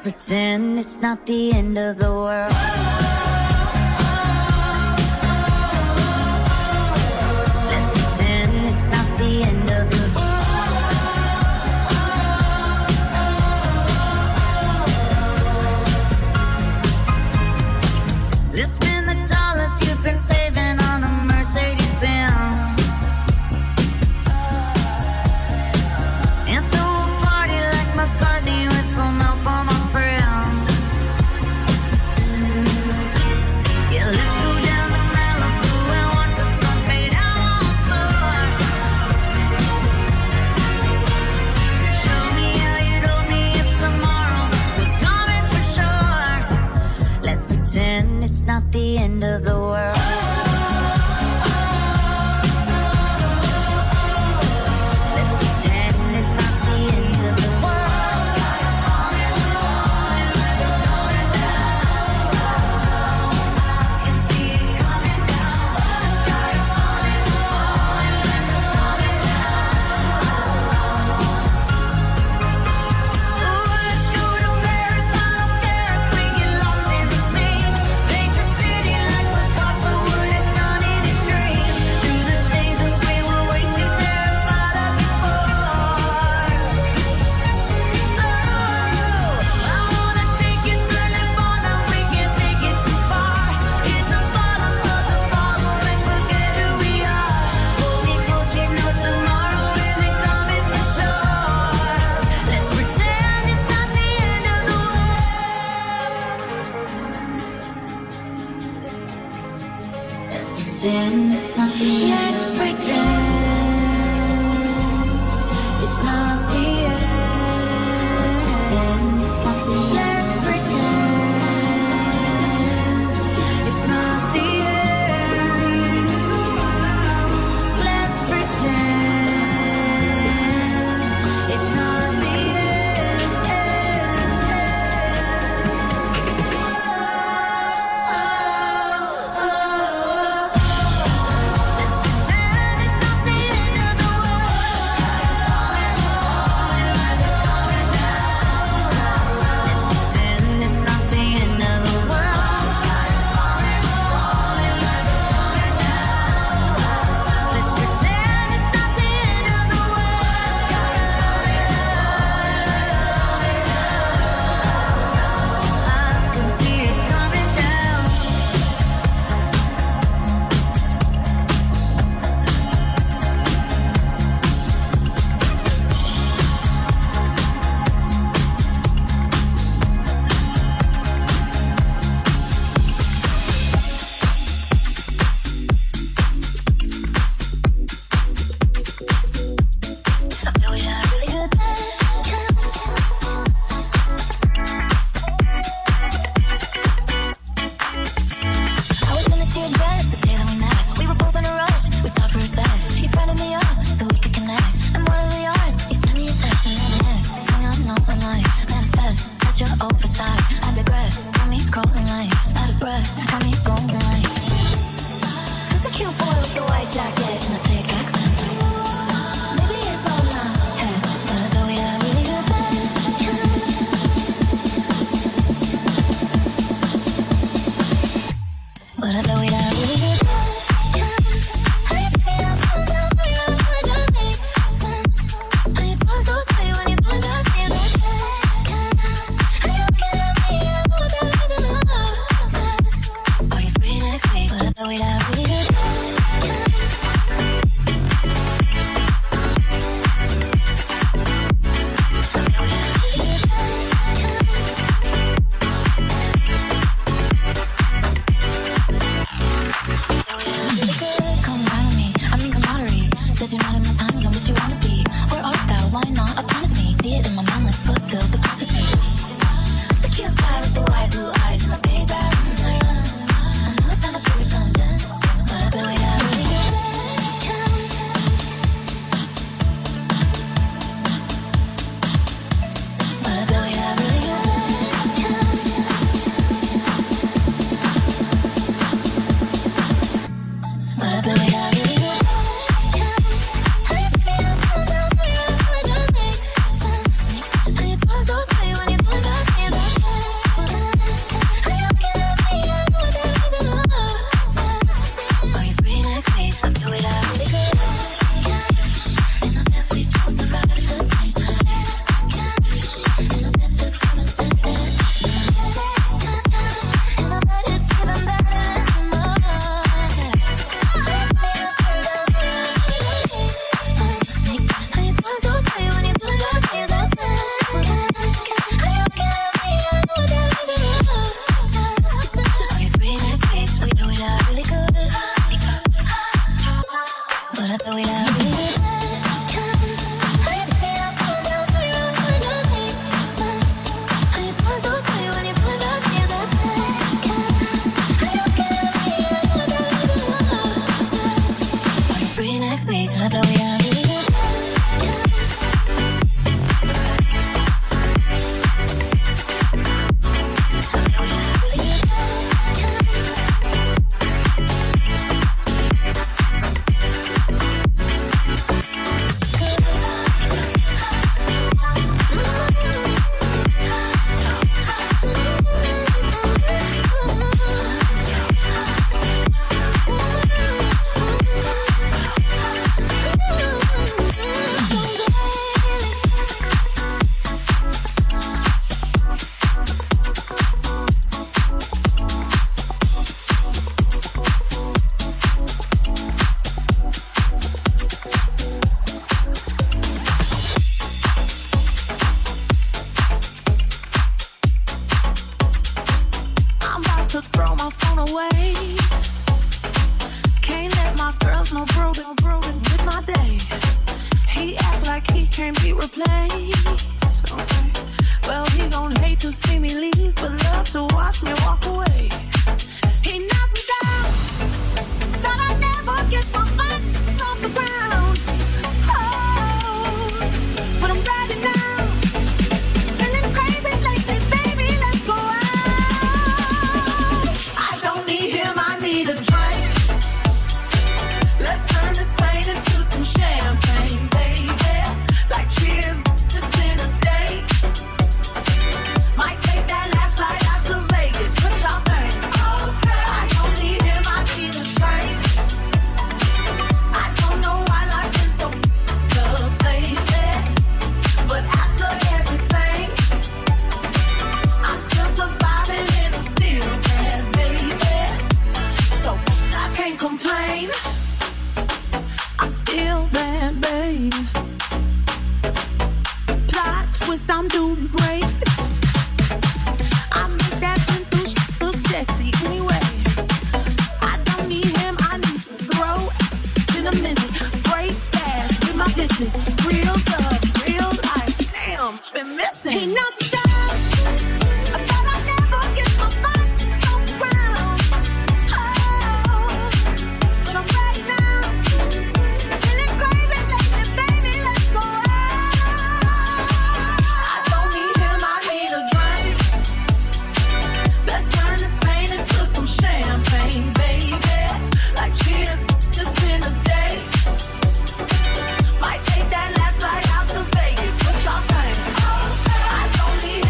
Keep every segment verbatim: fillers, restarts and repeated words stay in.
pretend it's not the end of the world. Let's pretend it's not the end of the world. Let's spend the dollars you've been saving on a Mercedes Benz. It's not the end of the world. Let's pretend it's not the end of the world. The sky is falling, falling like it's going down. I can see it coming down. The sky is falling, falling like it's coming down. Oh, let's go to Paris. I don't care if we get lost in the sea. It's not the end. Let's pretend it's not the end. Let's pretend it's not the end. Let's pretend it's not the Wait, I really next week. Till I blow it out. Might take that last flight out to Vegas. What y'all think? I don't need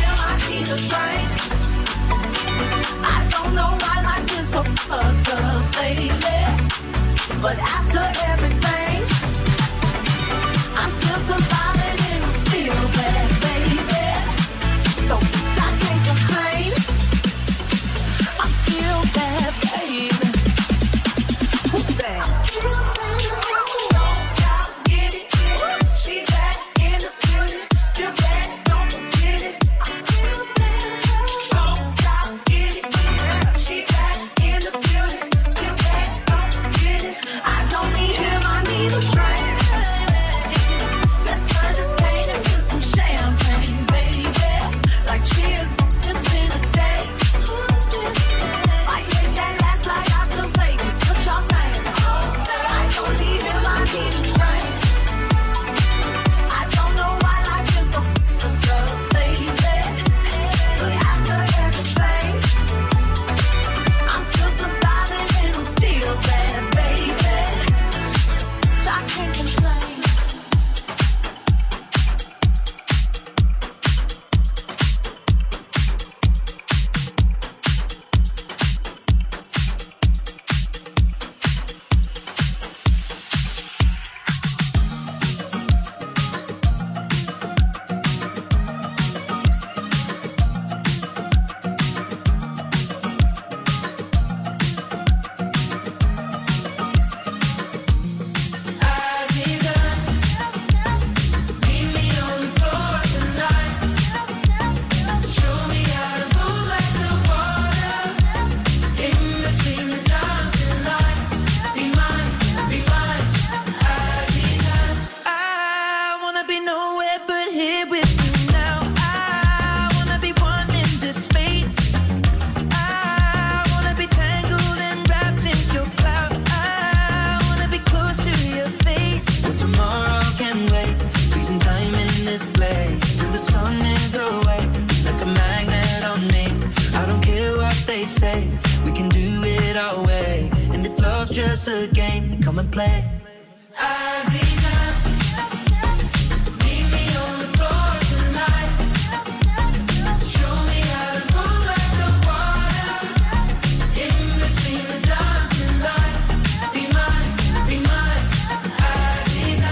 come and play. Aziza, meet me on the floor tonight. Show me how to move like the water in between the dancing lights. Be mine, be mine, Aziza.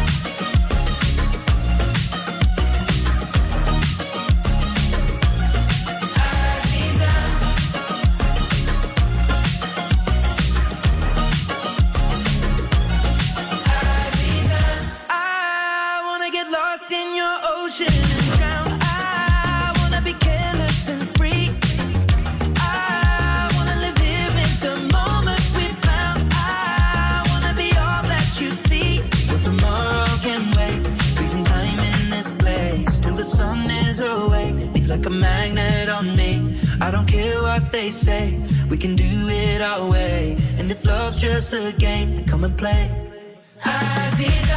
Like a magnet on me. I don't care what they say, we can do it our way. And if love's just a game, then come and play. Aziza,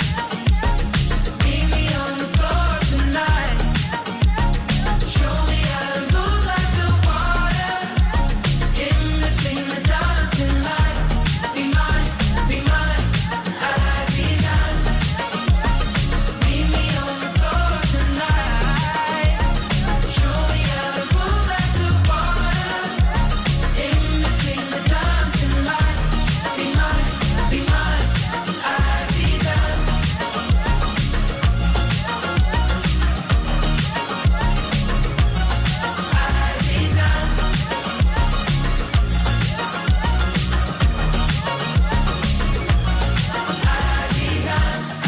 meet me on the floor tonight. Show me how to move like the water in between the dancing lights. Be mine, be mine, Aziza. Meet me on the floor tonight. Show me how to move like the water in between the dancing lights. Be mine, be mine, Aziza. Aziza. Aziza.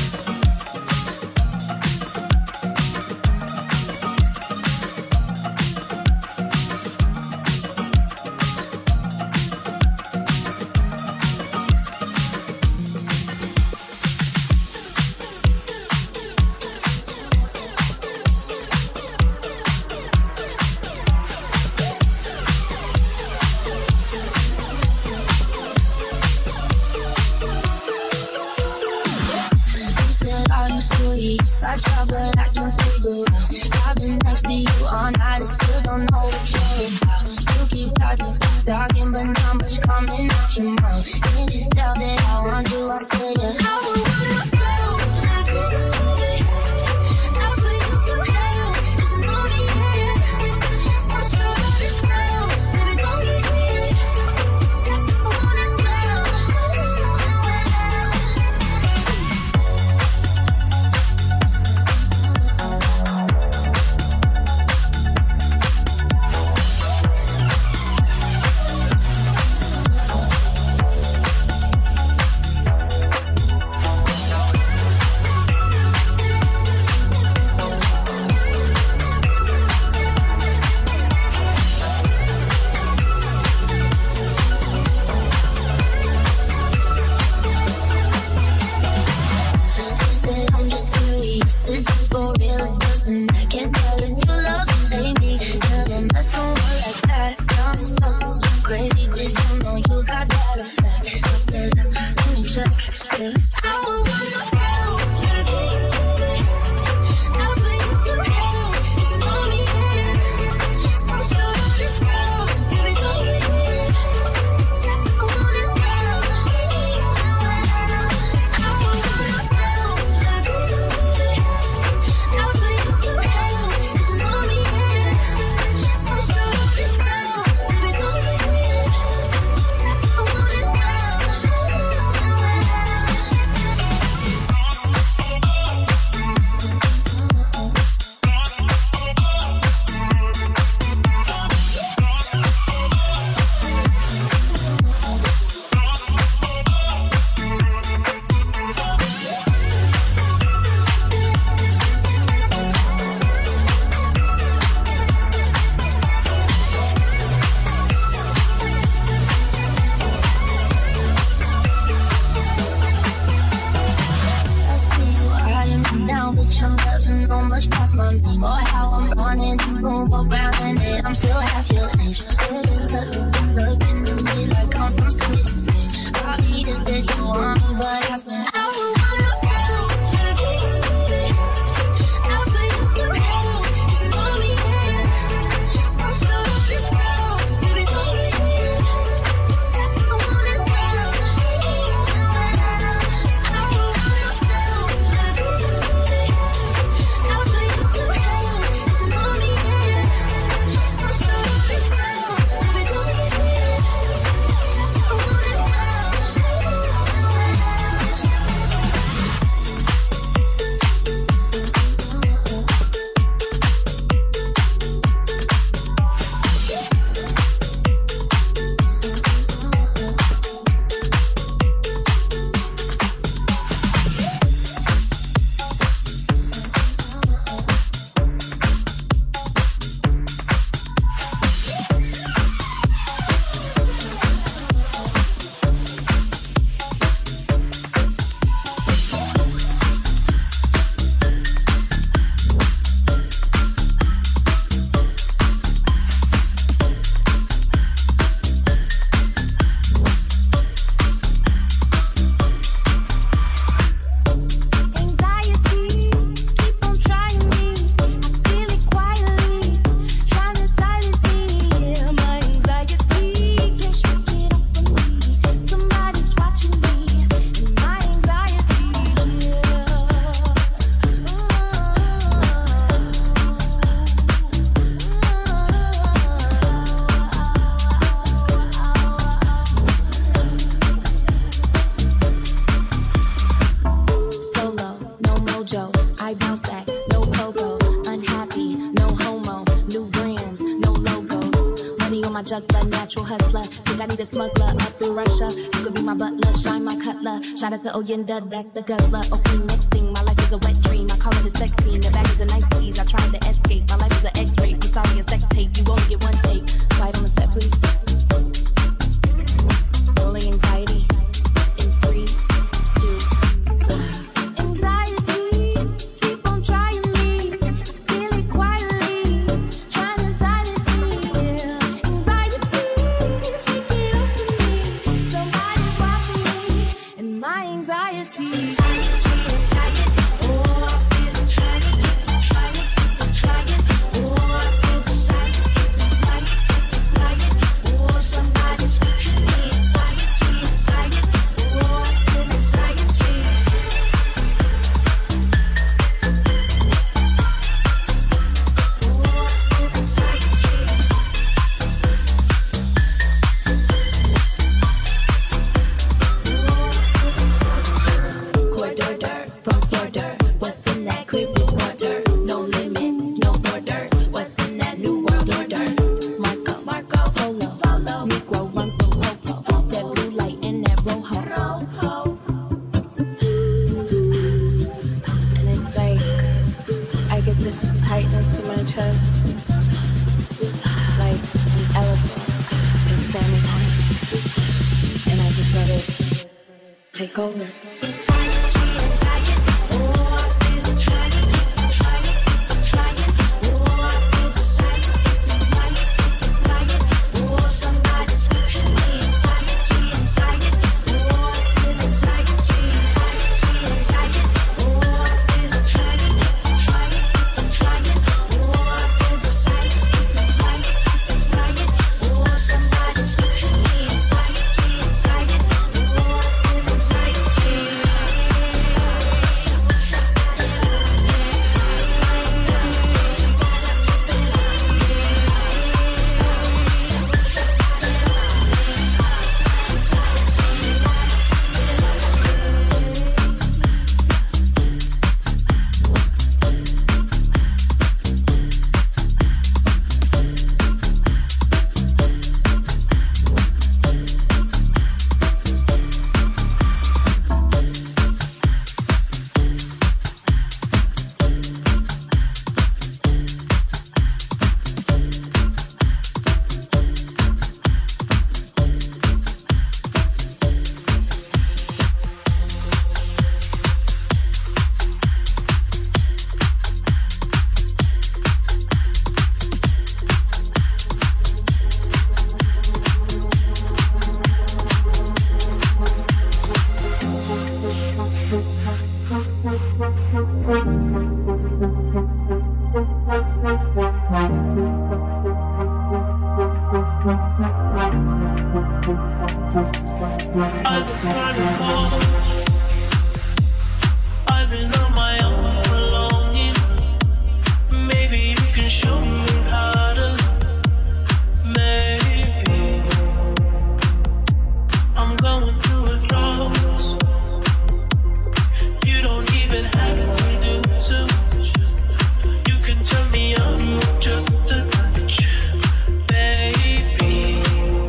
You said all you sweet, I try but I can figure out. I've been next to you all night, I still don't know what you're about. You keep talking, keep talking, but not much coming out your mouth. Can't you tell that I want you? I say yeah. I would want myself. I put you through hell, just know me, yeah. So sure of yourself, baby, don't get it. I wanna go. You said I'm just curious, is this for real or just and I can't tell if you love me, baby. Never mess around like that. Got me something so crazy, cause you know you got that effect. I said, let me check. Yeah. I would want myself, baby. I'll put you through hell, just know me, yeah. So sure of yourself, baby, don't get it. I wanna go. I would want myself, baby. I'll put you through hell, just know me, yeah. So sure of yourself, baby, don't get it. I wanna go. I see you eyeing me now, bitch, I'm never know much past my name. Or how I'm running this room around and then I'm still half your age. Look, look, looking at me like I'm some sweet escape. Probably just that you want me, but I said I would want myself, baby. I'll put you through hell, just know me, yeah. So sure of yourself, baby, don't get it. I wanna go. juggler, natural hustler. Think I need a smuggler up in Russia. You could be my butler, shine my cutler. Shout out to Oyenda, that's the guzzler. Okay, next thing, my life is a wet dream. I call it a sex scene. The bag is a nice tease. I tried to escape. My life is an X-ray. I'm sorry, a sex tape. You only get one take. Quiet on the set, please. Rolling anxiety. In three, two, one. Anxiety, keep on trying me. Feel it quietly, trying to silence me. Anxiety, shake it off of me. Somebody's watching me, and my anxiety. Anxiety, anxiety, oh I feel it trying, trying, trying. Oh I feel the silence, keep it quiet, keep it quiet. Oh somebody's watching me. Anxiety, anxiety, oh I feel anxiety. Corridor from Florida. What's in that clear blue water? No limits, no borders. What's in that new world order? Marco, Marco, Polo, Polo. Negro run from Popo. That blue light and that rojo. Rojo. And it's like I get this tightness in my chest, like an elephant is standing on it, and I just let it take over. Anxiety, anxiety, oh I feel it trying, trying, trying. Oh I feel the silence, keep it quiet, keep it quiet. Oh somebody's watching me. Anxiety, anxiety, oh I feel anxiety. Anxiety, anxiety, oh I feel it trying, trying, trying. Oh I feel the silence, keep it quiet, keep it quiet. Oh somebody's watching me. Anxiety, anxiety, oh I feel anxiety. I've been trying to call. I've been on my own for longing. Maybe you can show me how to. Maybe I'm going through a drought. You don't even have to do too much. You can turn me on with just a touch, baby.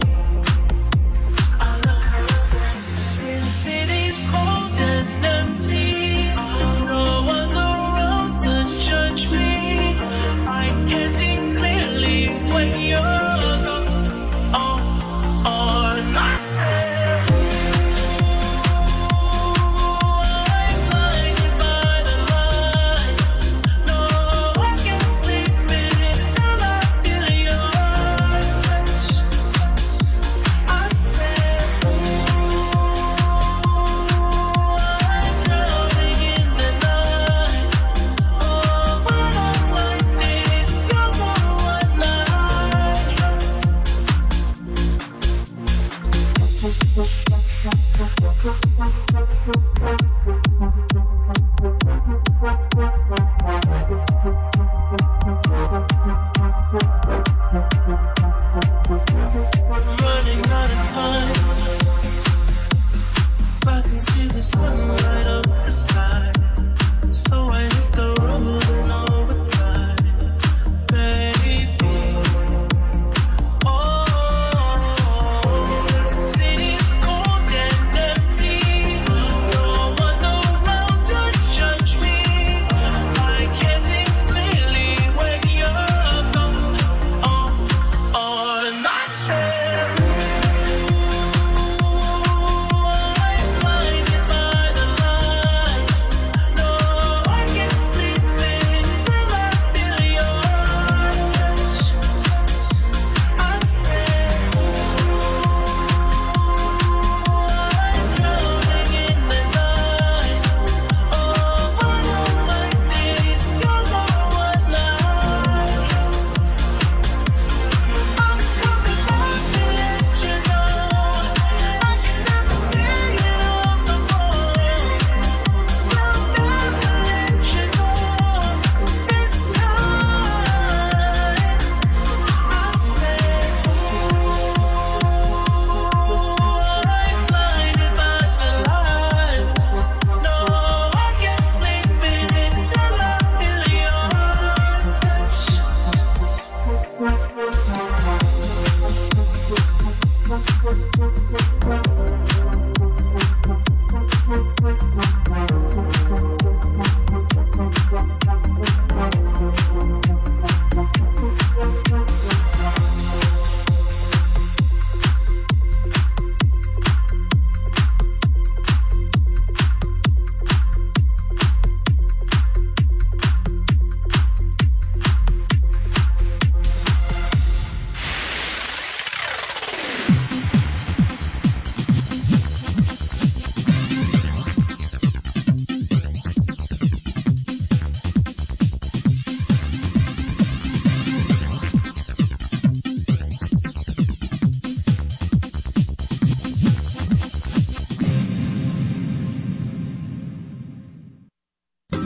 I look around, since city's cold and empty, no one's around to judge me. I can see clearly when you're on, on my side. I'm blinded by the lights. No, I can't sleep until I feel your touch. I said, I'm drowning in the night. Oh, when I'm like this, you won't want nights. I'm running out of time, so I can see the sun light up the sky. So I hit the road and overdrive, baby. Oh,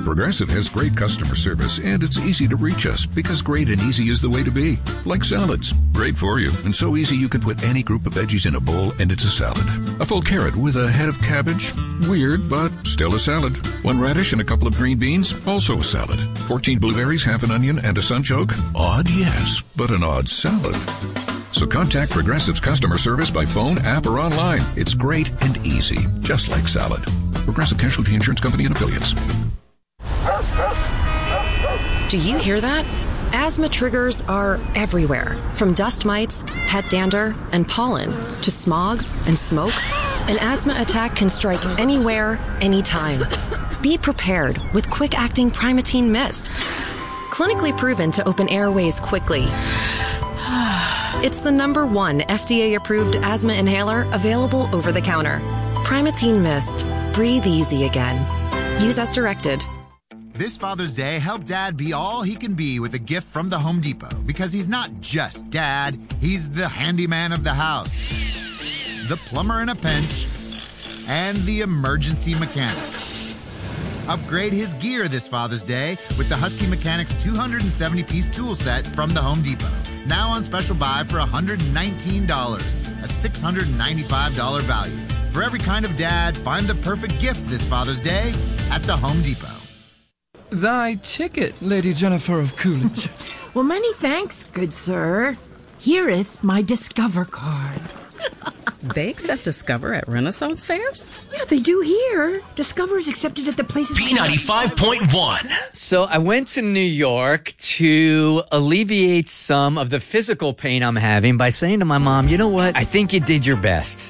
Progressive has great customer service, and it's easy to reach us because great and easy is the way to be. Like salads. Great for you, and so easy you can put any group of veggies in a bowl and it's a salad. A full carrot with a head of cabbage? Weird, but still a salad. One radish and a couple of green beans? Also a salad. Fourteen blueberries, half an onion, and a sunchoke? Odd, yes, but an odd salad. So contact Progressive's customer service by phone, app, or online. It's great and easy, just like salad. Progressive Casualty Insurance Company and Affiliates. Do you hear that? Asthma triggers are everywhere, from dust mites, pet dander, and pollen, to smog and smoke. An asthma attack can strike anywhere, anytime. Be prepared with quick-acting Primatene Mist. Clinically proven to open airways quickly. It's the number one F D A-approved asthma inhaler available over the counter. Primatene Mist. Breathe easy again. Use as directed. This Father's Day, help Dad be all he can be with a gift from the Home Depot. Because he's not just Dad, he's the handyman of the house, the plumber in a pinch, and the emergency mechanic. Upgrade his gear this Father's Day with the Husky Mechanics two hundred seventy piece tool set from the Home Depot. Now on special buy for one hundred nineteen dollars, a six hundred ninety-five dollars value. For every kind of dad, find the perfect gift this Father's Day at the Home Depot. Thy ticket, Lady Jennifer of Coolidge. Well, many thanks, good sir. Hereeth my Discover card. They accept Discover at Renaissance fairs? Yeah, they do here. Discover's accepted at the places... B ninety-five point one. So I went to New York to alleviate some of the physical pain I'm having by saying to my mom, you know what? I think you did your best.